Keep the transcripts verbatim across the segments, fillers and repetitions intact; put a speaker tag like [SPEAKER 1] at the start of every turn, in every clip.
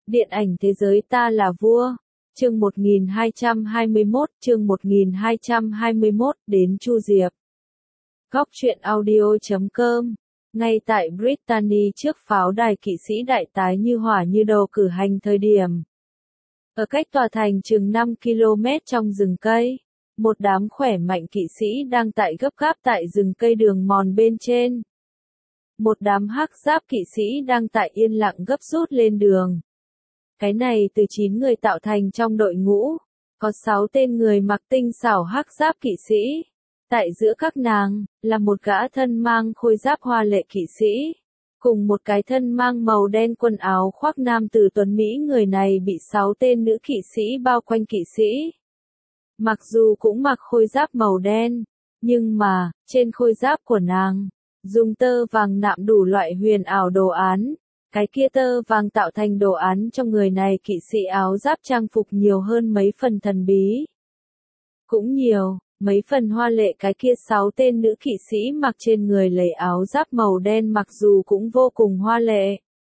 [SPEAKER 1] Điện ảnh thế giới ta là vua. Chương một nghìn hai trăm hai mươi mốt, chương một nghìn hai trăm hai mươi mốt, đến Chu Diệp. Góc truyện audio chấm com. Ngay tại Brittany trước pháo đài kỵ sĩ đại tái như hỏa như đầu cử hành thời điểm. Ở cách tòa thành chừng năm ki lô mét trong rừng cây, một đám khỏe mạnh kỵ sĩ đang tại gấp gáp tại rừng cây đường mòn bên trên. Một đám hắc giáp kỵ sĩ đang tại yên lặng gấp rút lên đường. Cái này từ chín người tạo thành trong đội ngũ, có sáu tên người mặc tinh xảo hắc giáp kỵ sĩ. Tại giữa các nàng, là một gã thân mang khôi giáp hoa lệ kỵ sĩ, cùng một cái thân mang màu đen quần áo khoác nam tử tuấn Mỹ. Người này bị sáu tên nữ kỵ sĩ bao quanh kỵ sĩ. Mặc dù cũng mặc khôi giáp màu đen, nhưng mà, trên khôi giáp của nàng, dùng tơ vàng nạm đủ loại huyền ảo đồ án. Cái kia tơ vàng tạo thành đồ án trong người này kỵ sĩ áo giáp trang phục nhiều hơn mấy phần thần bí. Cũng nhiều, mấy phần hoa lệ. Cái kia sáu tên nữ kỵ sĩ mặc trên người lấy áo giáp màu đen mặc dù cũng vô cùng hoa lệ.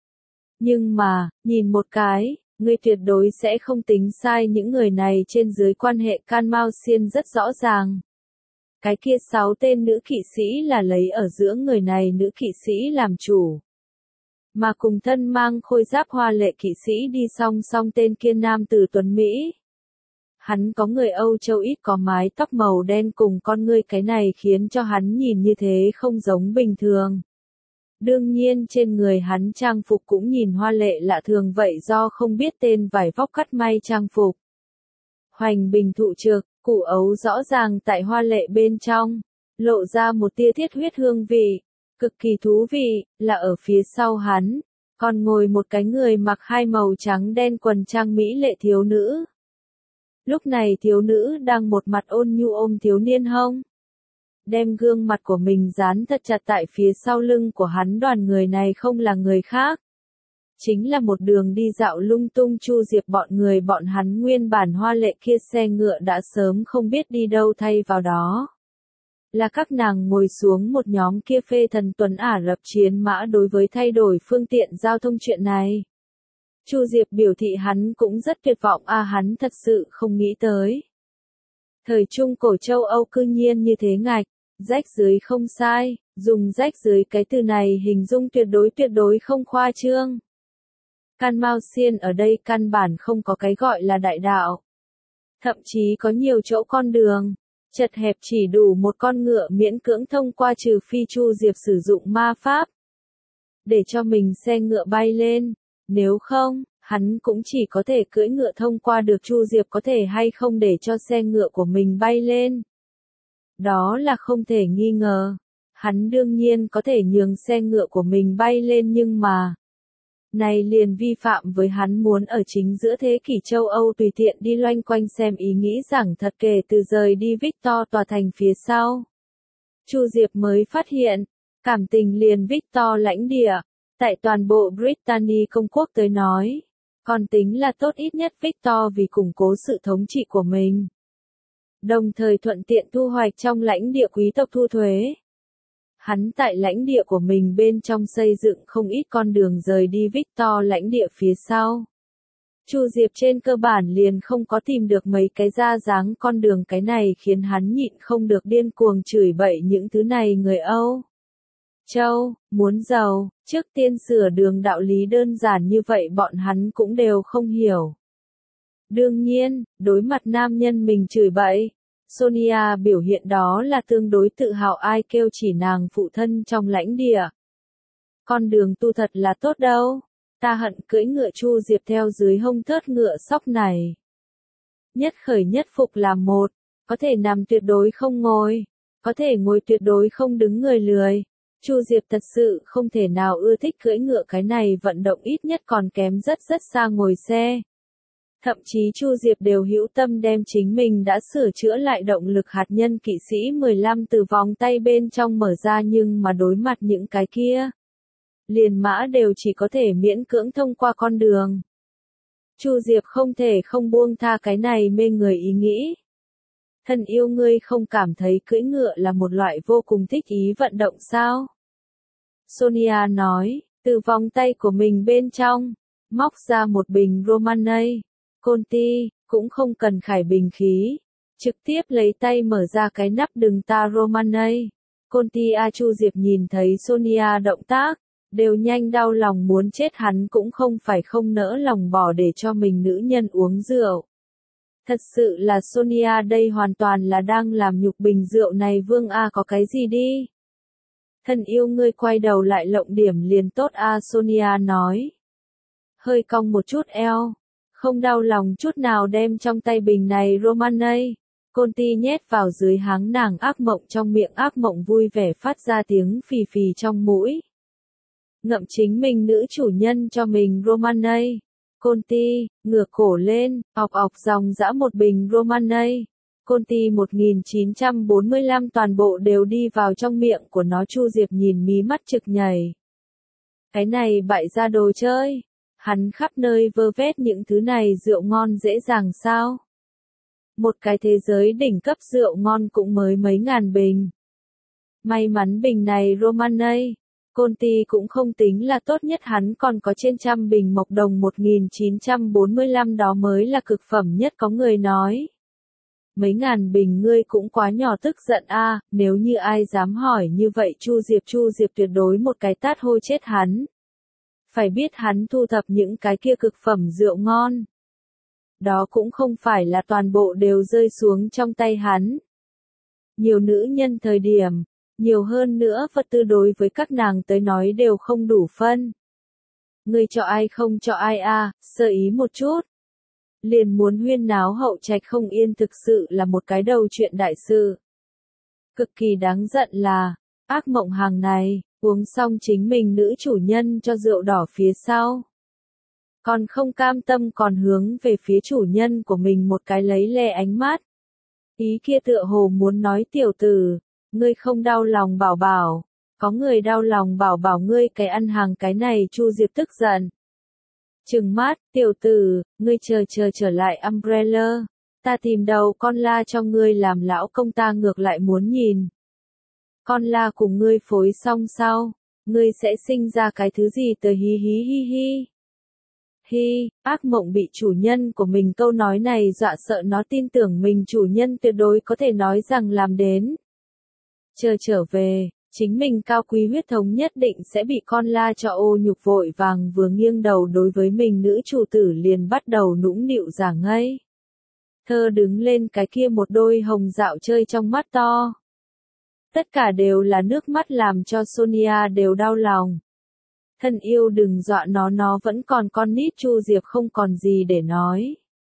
[SPEAKER 1] Nhưng mà, nhìn một cái, ngươi tuyệt đối sẽ không tính sai, những người này trên dưới quan hệ can mao xiên rất rõ ràng. Cái kia sáu tên nữ kỵ sĩ là lấy ở giữa người này nữ kỵ sĩ làm chủ. Mà cùng thân mang khôi giáp hoa lệ kỵ sĩ đi song song tên kia nam tử tuấn Mỹ. Hắn có người Âu Châu, ít có mái tóc màu đen cùng con ngươi, cái này khiến cho hắn nhìn như thế không giống bình thường. Đương nhiên trên người hắn trang phục cũng nhìn hoa lệ lạ thường, vậy do không biết tên vải vóc cắt may trang phục. Hoành bình thụ trực, củ ấu rõ ràng tại hoa lệ bên trong, lộ ra một tia thiết huyết hương vị. Cực kỳ thú vị, là ở phía sau hắn, còn ngồi một cái người mặc hai màu trắng đen quần trang mỹ lệ thiếu nữ. Lúc này thiếu nữ đang một mặt ôn nhu ôm thiếu niên hông. Đem gương mặt của mình dán thật chặt tại phía sau lưng của hắn. Đoàn người này không là người khác. Chính là một đường đi dạo lung tung Chu Diệp bọn người bọn hắn. Nguyên bản hoa lệ kia xe ngựa đã sớm không biết đi đâu thay vào đó. Là các nàng ngồi xuống một nhóm kia phê thần tuấn Ả Rập chiến mã. Đối với thay đổi phương tiện giao thông chuyện này, Chu Diệp biểu thị hắn cũng rất tuyệt vọng, a à, hắn thật sự không nghĩ tới. Thời Trung Cổ châu Âu cư nhiên như thế ngạch, rách dưới không sai, dùng rách dưới cái từ này hình dung tuyệt đối tuyệt đối không khoa trương. Can Mao Xiên ở đây căn bản không có cái gọi là đại đạo. Thậm chí có nhiều chỗ con đường chật hẹp chỉ đủ một con ngựa miễn cưỡng thông qua, trừ phi Chu Diệp sử dụng ma pháp để cho mình xe ngựa bay lên, nếu không, hắn cũng chỉ có thể cưỡi ngựa thông qua được. Chu Diệp có thể hay không để cho xe ngựa của mình bay lên? Đó là không thể nghi ngờ. Hắn đương nhiên có thể nhường xe ngựa của mình bay lên, nhưng mà này liền vi phạm với hắn muốn ở chính giữa thế kỷ châu Âu tùy tiện đi loanh quanh xem ý nghĩ rằng thật. Kể từ rời đi Victor tòa thành phía sau, Chu Diệp mới phát hiện, cảm tình liền Victor lãnh địa, tại toàn bộ Brittany công quốc tới nói, còn tính là tốt. Ít nhất Victor vì củng cố sự thống trị của mình, đồng thời thuận tiện thu hoạch trong lãnh địa quý tộc thu thuế. Hắn tại lãnh địa của mình bên trong xây dựng không ít con đường rời đi Victor lãnh địa phía sau. Chu Diệp trên cơ bản liền không có tìm được mấy cái ra dáng con đường, cái này khiến hắn nhịn không được điên cuồng chửi bậy những thứ này người Âu Châu, muốn giàu, trước tiên sửa đường, đạo lý đơn giản như vậy bọn hắn cũng đều không hiểu. Đương nhiên, đối mặt nam nhân mình chửi bậy, Sonia biểu hiện đó là tương đối tự hào, ai kêu chỉ nàng phụ thân trong lãnh địa. Con đường tu thật là tốt đâu, ta hận cưỡi ngựa. Chu Diệp theo dưới hông thớt ngựa sóc này. Nhất khởi nhất phục làm một, có thể nằm tuyệt đối không ngồi, có thể ngồi tuyệt đối không đứng, người lười. Chu Diệp thật sự không thể nào ưa thích cưỡi ngựa, cái này vận động ít nhất còn kém rất rất xa ngồi xe. Thậm chí Chu Diệp đều hữu tâm đem chính mình đã sửa chữa lại động lực hạt nhân kỵ sĩ mười lăm từ vòng tay bên trong mở ra, nhưng mà đối mặt những cái kia, liền mã đều chỉ có thể miễn cưỡng thông qua con đường. Chu Diệp không thể không buông tha cái này mê người ý nghĩ. Thân yêu, ngươi không cảm thấy cưỡi ngựa là một loại vô cùng thích ý vận động sao? Sonia nói, từ vòng tay của mình bên trong, móc ra một bình Romanée. Conti, cũng không cần khải bình khí. Trực tiếp lấy tay mở ra cái nắp đựng ta Romanée. Conti A Chu Diệp nhìn thấy Sonia động tác, đều nhanh đau lòng muốn chết hắn cũng không phải không nỡ lòng bỏ để cho mình nữ nhân uống rượu. Thật sự là Sonia đây hoàn toàn là đang làm nhục bình rượu này Vương A có cái gì đi. Thân yêu ngươi quay đầu lại lộng điểm liền tốt A Sonia nói. Hơi cong một chút eo. Không đau lòng chút nào đem trong tay bình này Romanée. Conti nhét vào dưới háng nàng ác mộng trong miệng ác mộng vui vẻ phát ra tiếng phì phì trong mũi. Ngậm chính mình nữ chủ nhân cho mình Romanée. Conti, ngửa cổ lên, ọc ọc dòng dã một bình Romanée. Conti một nghìn chín trăm bốn mươi lăm toàn bộ đều đi vào trong miệng của nó. Chu Diệp nhìn mí mắt trực nhảy. Cái này bại ra đồ chơi. Hắn khắp nơi vơ vét những thứ này rượu ngon dễ dàng sao? Một cái thế giới đỉnh cấp rượu ngon cũng mới mấy ngàn bình. May mắn bình này Romanée. Conti cũng không tính là tốt nhất hắn còn có trên trăm bình mộc đồng một nghìn chín trăm bốn mươi lăm đó mới là cực phẩm nhất có người nói. Mấy ngàn bình ngươi cũng quá nhỏ tức giận a, nếu như ai dám hỏi như vậy Chu Diệp Chu Diệp tuyệt đối một cái tát hôi chết hắn. Phải biết hắn thu thập những cái kia cực phẩm rượu ngon. Đó cũng không phải là toàn bộ đều rơi xuống trong tay hắn. Nhiều nữ nhân thời điểm, nhiều hơn nữa vật tư đối với các nàng tới nói đều không đủ phân. Ngươi cho ai không cho ai a, sơ ý một chút. Liền muốn huyên náo hậu trạch không yên thực sự là một cái đầu chuyện đại sự. Cực kỳ đáng giận là, ác mộng hàng này, uống xong chính mình nữ chủ nhân cho rượu đỏ phía sau. Còn không cam tâm còn hướng về phía chủ nhân của mình một cái lấy le ánh mắt. Ý kia tựa hồ muốn nói tiểu tử, ngươi không đau lòng bảo bảo, có người đau lòng bảo bảo ngươi cái ăn hàng cái này. Chu Diệp tức giận. Trừng mắt, tiểu tử, ngươi chờ chờ trở lại Umbrella, ta tìm đầu con la cho ngươi làm lão công ta ngược lại muốn nhìn. Con la cùng ngươi phối xong sau, ngươi sẽ sinh ra cái thứ gì tới hí hí hi hi. Hi, ác mộng bị chủ nhân của mình câu nói này dọa sợ nó tin tưởng mình chủ nhân tuyệt đối có thể nói rằng làm đến. Chờ trở về, chính mình cao quý huyết thống nhất định sẽ bị con la cho ô nhục vội vàng vừa nghiêng đầu đối với mình nữ chủ tử liền bắt đầu nũng nịu giả ngây. Thơ đứng lên cái kia một đôi hồng dạo chơi trong mắt to. Tất cả đều là nước mắt làm cho Sonia đều đau lòng. Thân yêu đừng dọa nó nó vẫn còn con nít. Chu Diệp không còn gì để nói.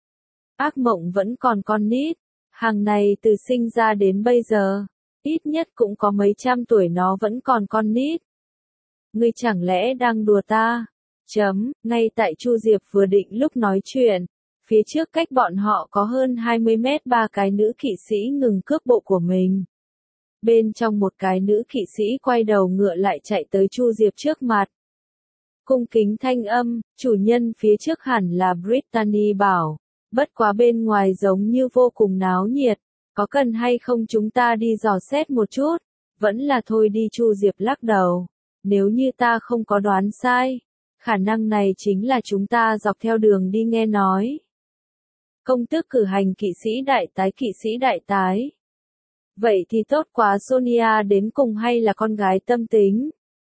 [SPEAKER 1] Ác mộng vẫn còn con nít. Hàng này từ sinh ra đến bây giờ. Ít nhất cũng có mấy trăm tuổi nó vẫn còn con nít. Ngươi chẳng lẽ đang đùa ta? Chấm, ngay tại Chu Diệp vừa định lúc nói chuyện. Phía trước cách bọn họ có hơn hai mươi mét ba cái nữ kỵ sĩ ngừng cước bộ của mình. Bên trong một cái nữ kỵ sĩ quay đầu ngựa lại chạy tới Chu Diệp trước mặt. Cung kính thanh âm, chủ nhân phía trước hẳn là Brittany bảo. Bất quá bên ngoài giống như vô cùng náo nhiệt. Có cần hay không chúng ta đi dò xét một chút? Vẫn là thôi đi. Chu Diệp lắc đầu. Nếu như ta không có đoán sai, khả năng này chính là chúng ta dọc theo đường đi nghe nói. Công tước cử hành kỵ sĩ đại tái kỵ sĩ đại tái. Vậy thì tốt quá. Sonia đến cùng hay là con gái tâm tính?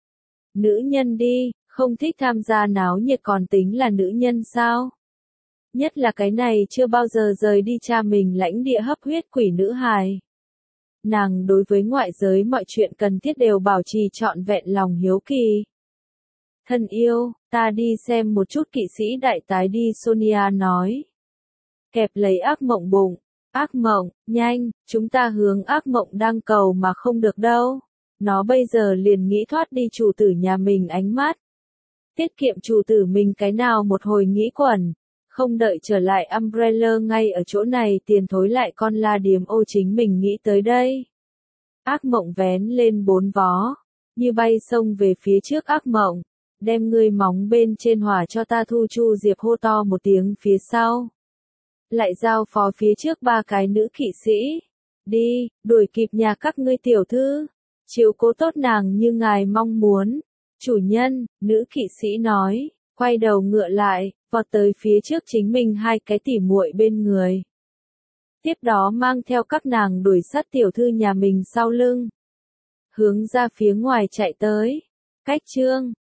[SPEAKER 1] Nữ nhân đi, không thích tham gia náo nhiệt còn tính là nữ nhân sao? Nhất là cái này chưa bao giờ rời đi cha mình lãnh địa hấp huyết quỷ nữ hài. Nàng đối với ngoại giới mọi chuyện cần thiết đều bảo trì trọn vẹn lòng hiếu kỳ. Thân yêu, ta đi xem một chút kỵ sĩ đại tái đi. Sonia nói. Kẹp lấy ác mộng bụng. Ác mộng, nhanh, chúng ta hướng ác mộng đang cầu mà không được đâu. Nó bây giờ liền nghĩ thoát đi chủ tử nhà mình ánh mắt. Tiết kiệm chủ tử mình cái nào một hồi nghĩ quẩn. Không đợi trở lại Umbrella ngay ở chỗ này tiền thối lại con la điếm ô chính mình nghĩ tới đây. Ác mộng vén lên bốn vó. Như bay sông về phía trước ác mộng. Đem ngươi móng bên trên hỏa cho ta thu. Chu Diệp hô to một tiếng phía sau. Lại giao phó phía trước ba cái nữ kỵ sĩ. Đi, đuổi kịp nhà các ngươi tiểu thư. Chiếu cố tốt nàng như ngài mong muốn. Chủ nhân, nữ kỵ sĩ nói. quay đầu ngựa lại, vọt tới phía trước chính mình hai cái tỉ muội bên người. Tiếp đó mang theo các nàng đuổi sát tiểu thư nhà mình sau lưng. Hướng ra phía ngoài chạy tới. Cách chương